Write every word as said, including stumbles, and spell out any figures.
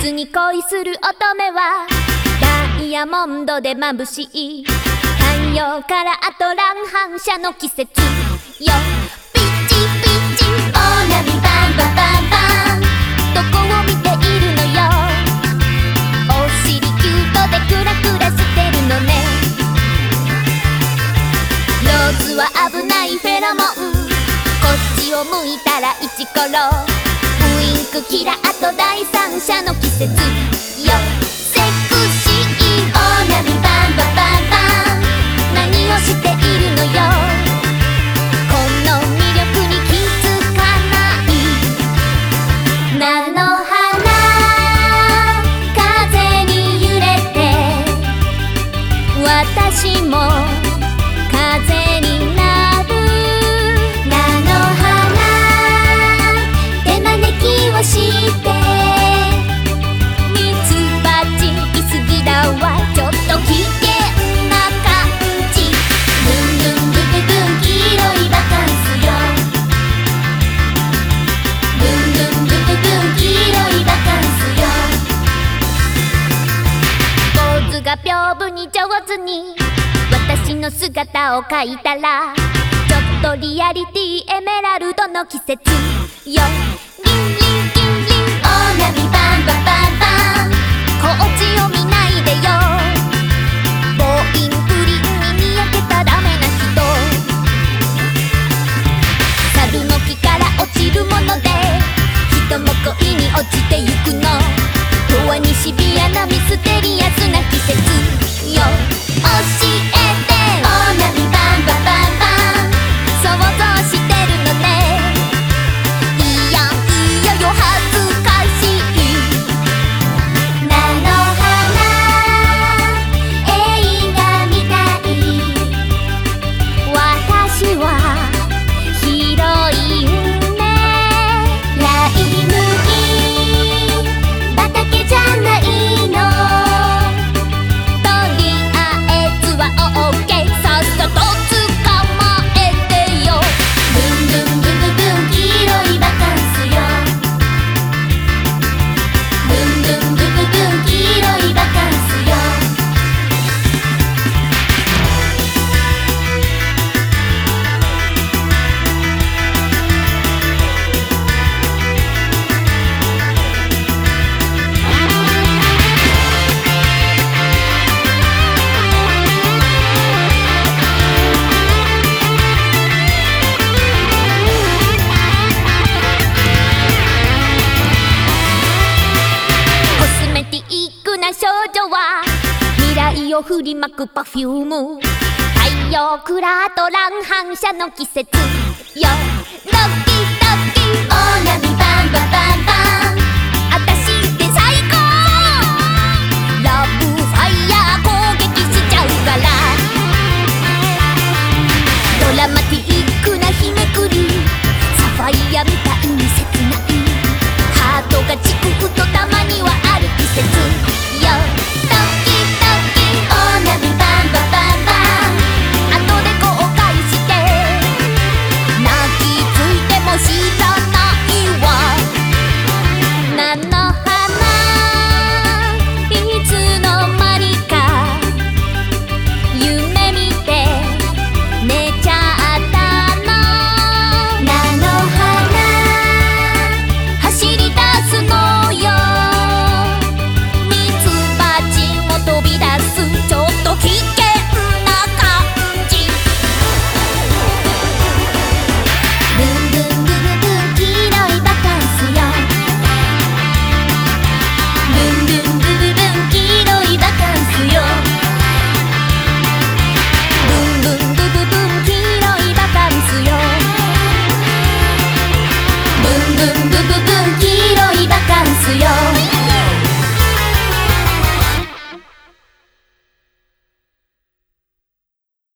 夏に恋する乙女はダイヤモンドで眩しい太陽からアトラン反射の季節よ。ピッチピッチオーナビバンバンバンバン、どこを見ているのよ。お尻キュートでクラクラしてるのね。ローズは危ないフェロモン、こっちを向いたらイチコロ、ウインクキラあと第三者の季節よ。セクシーオーナビバンバンバンバン、何をしているのよ。この魅力に気づかない菜の花、風に揺れて私も風になる。菜の花手招きをしてミツバチいすぎだわ、ちょっと危険な感じ。ルンルンブブブン黄色いバカンスよ。ルンルンブブブン黄色いバカンスよ。坊主が屏風に上手に私の姿を描いたら、ちょっとリアリティエメラルドの季節よ。リンリンリンリンオーナビバンバンバンバン、こっちを見ないでよ。暴飲不倫ににやけたダメな人、猿の木から落ちるもので人も恋に落ちてゆくの。永遠にシビアなミステリアスな季節よ。教えてオーナビバンバンバンバン、想像してるのね。いやいやよ恥ずかしい。菜の花映画みたい、私はヒロインね。ライ麦畑じゃないの、とりあえずはオーケー、さっさと捕まえてよ。ルンルンブブブン黄色いバカンスよ。ルンルンブブブン黄色いバカンスよ。コスメティックな少女は未来を振りまくパフューム、太陽クラートラン反射の季節よ。ドキドキオーナビバンバンバンバン、